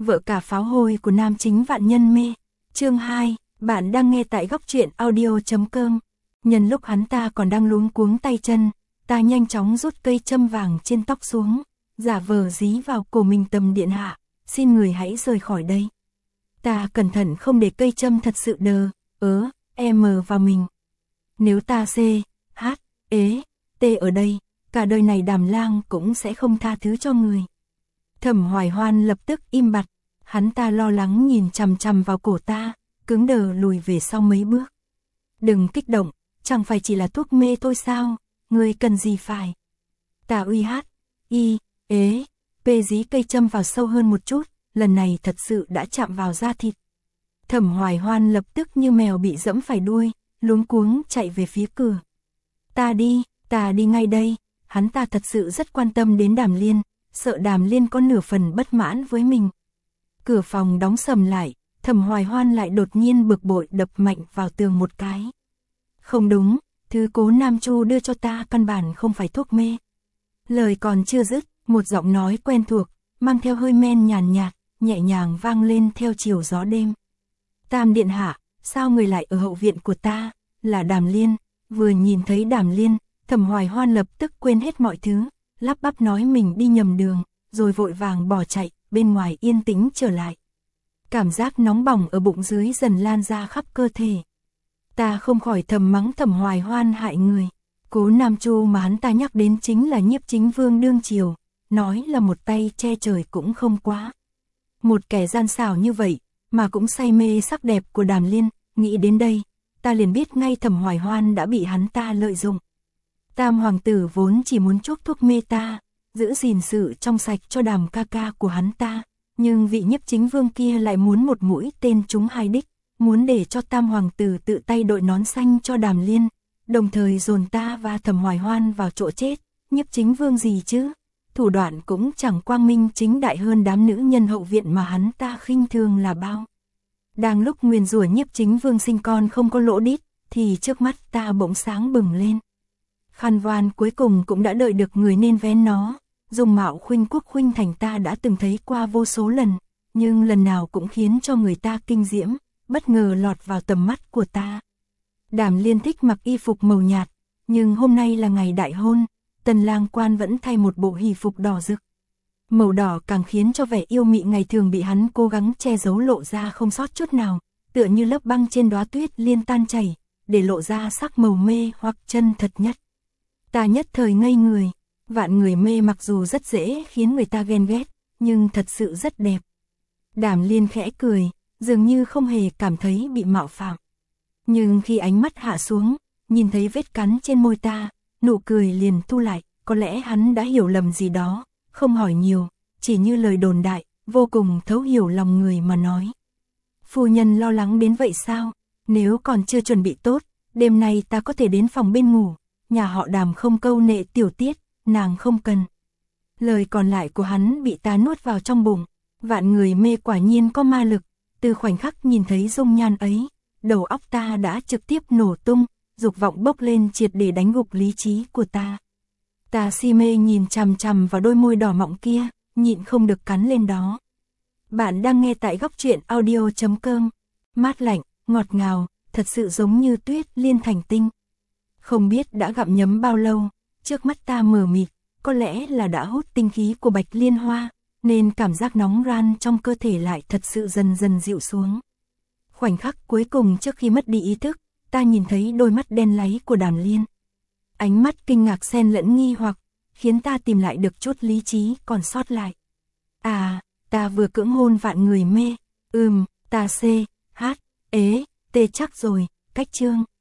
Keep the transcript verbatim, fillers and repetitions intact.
vợ cả pháo hôi của nam chính Vạn Nhân Mê. Chương hai, bạn đang nghe tại góc truyện audio chấm com. Nhân lúc hắn ta còn đang luống cuống tay chân, ta nhanh chóng rút cây châm vàng trên tóc xuống, giả vờ dí vào cổ mình tầm điện hạ, xin người hãy rời khỏi đây. Ta cẩn thận không để cây châm thật sự đờ, ớ, em vào mình. Nếu ta C, H, ế, T ở đây, cả đời này Đàm Lang cũng sẽ không tha thứ cho người. Thẩm Hoài Hoan lập tức im bặt, hắn ta lo lắng nhìn chằm chằm vào cổ ta, cứng đờ lùi về sau mấy bước. Đừng kích động, chẳng phải chỉ là thuốc mê thôi sao, ngươi cần gì phải. Ta uy hát, y, ế, p dí cây châm vào sâu hơn một chút, lần này thật sự đã chạm vào da thịt. Thẩm Hoài Hoan lập tức như mèo bị dẫm phải đuôi, luống cuống chạy về phía cửa. Ta đi, ta đi ngay đây, hắn ta thật sự rất quan tâm đến Đàm Liên, sợ Đàm Liên có nửa phần bất mãn với mình. Cửa phòng đóng sầm lại, Thẩm Hoài Hoan lại đột nhiên bực bội đập mạnh vào tường một cái. Không đúng, thứ Cố Nam Chu đưa cho ta căn bản không phải thuốc mê. Lời còn chưa dứt, một giọng nói quen thuộc, mang theo hơi men nhàn nhạt, nhẹ nhàng vang lên theo chiều gió đêm. Tam điện hạ, sao người lại ở hậu viện của ta, là Đàm Liên. Vừa nhìn thấy Đàm Liên, Thẩm Hoài Hoan lập tức quên hết mọi thứ, lắp bắp nói mình đi nhầm đường, rồi vội vàng bỏ chạy, bên ngoài yên tĩnh trở lại. Cảm giác nóng bỏng ở bụng dưới dần lan ra khắp cơ thể. Ta không khỏi thầm mắng Thẩm Hoài Hoan hại người. Cố Nam Chu mà hắn ta nhắc đến chính là Nhiếp Chính Vương đương triều, nói là một tay che trời cũng không quá. Một kẻ gian xảo như vậy, mà cũng say mê sắc đẹp của Đàm Liên, nghĩ đến đây, ta liền biết ngay Thẩm Hoài Hoan đã bị hắn ta lợi dụng. Tam hoàng tử vốn chỉ muốn chuốc thuốc mê ta, giữ gìn sự trong sạch cho Đàm ca ca của hắn ta, nhưng vị Nhiếp Chính Vương kia lại muốn một mũi tên trúng hai đích, muốn để cho Tam hoàng tử tự tay đội nón xanh cho Đàm Liên, đồng thời dồn ta và Thẩm Hoài Hoan vào chỗ chết. Nhiếp Chính Vương gì chứ? Thủ đoạn cũng chẳng quang minh chính đại hơn đám nữ nhân hậu viện mà hắn ta khinh thường là bao. Đang lúc nguyền rủa Nhiếp Chính Vương sinh con không có lỗ đít, thì trước mắt ta bỗng sáng bừng lên. Khăn voan cuối cùng cũng đã đợi được người nên vén nó. Dung mạo khuynh quốc khuynh thành ta đã từng thấy qua vô số lần, nhưng lần nào cũng khiến cho người ta kinh diễm, bất ngờ lọt vào tầm mắt của ta. Đàm Liên thích mặc y phục màu nhạt, nhưng hôm nay là ngày đại hôn, Tần lang quan vẫn thay một bộ hỷ phục đỏ rực. Màu đỏ càng khiến cho vẻ yêu mị ngày thường bị hắn cố gắng che giấu lộ ra không sót chút nào, tựa như lớp băng trên đóa tuyết liên tan chảy, để lộ ra sắc màu mê hoặc chân thật nhất. Ta nhất thời ngây người, Vạn người mê mặc dù rất dễ khiến người ta ghen ghét, nhưng thật sự rất đẹp. Đàm Liên khẽ cười, dường như không hề cảm thấy bị mạo phạm. Nhưng khi ánh mắt hạ xuống, nhìn thấy vết cắn trên môi ta, nụ cười liền thu lại, có lẽ hắn đã hiểu lầm gì đó, không hỏi nhiều, chỉ như lời đồn đại, vô cùng thấu hiểu lòng người mà nói. Phu nhân lo lắng đến vậy sao? Nếu còn chưa chuẩn bị tốt, đêm nay ta có thể đến phòng bên ngủ, nhà họ Đàm không câu nệ tiểu tiết, nàng không cần. Lời còn lại của hắn bị ta nuốt vào trong bụng. Vạn người mê quả nhiên có ma lực, từ khoảnh khắc nhìn thấy dung nhan ấy, đầu óc ta đã trực tiếp nổ tung, dục vọng bốc lên triệt để đánh gục lý trí của ta. Ta si mê nhìn chằm chằm vào đôi môi đỏ mọng kia, nhịn không được cắn lên đó. Bạn đang nghe tại góc truyện audio chấm com. Mát lạnh, ngọt ngào, thật sự giống như tuyết liên thành tinh. Không biết đã gặm nhấm bao lâu, trước mắt ta mờ mịt, có lẽ là đã hút tinh khí của Bạch Liên Hoa, nên cảm giác nóng ran trong cơ thể lại thật sự dần dần dịu xuống. Khoảnh khắc cuối cùng trước khi mất đi ý thức, ta nhìn thấy đôi mắt đen láy của Đàm Liên. Ánh mắt kinh ngạc xen lẫn nghi hoặc, khiến ta tìm lại được chút lý trí còn sót lại. À, ta vừa cưỡng hôn vạn người mê, ừm, ta C, H, ế, T chắc rồi, cách chương.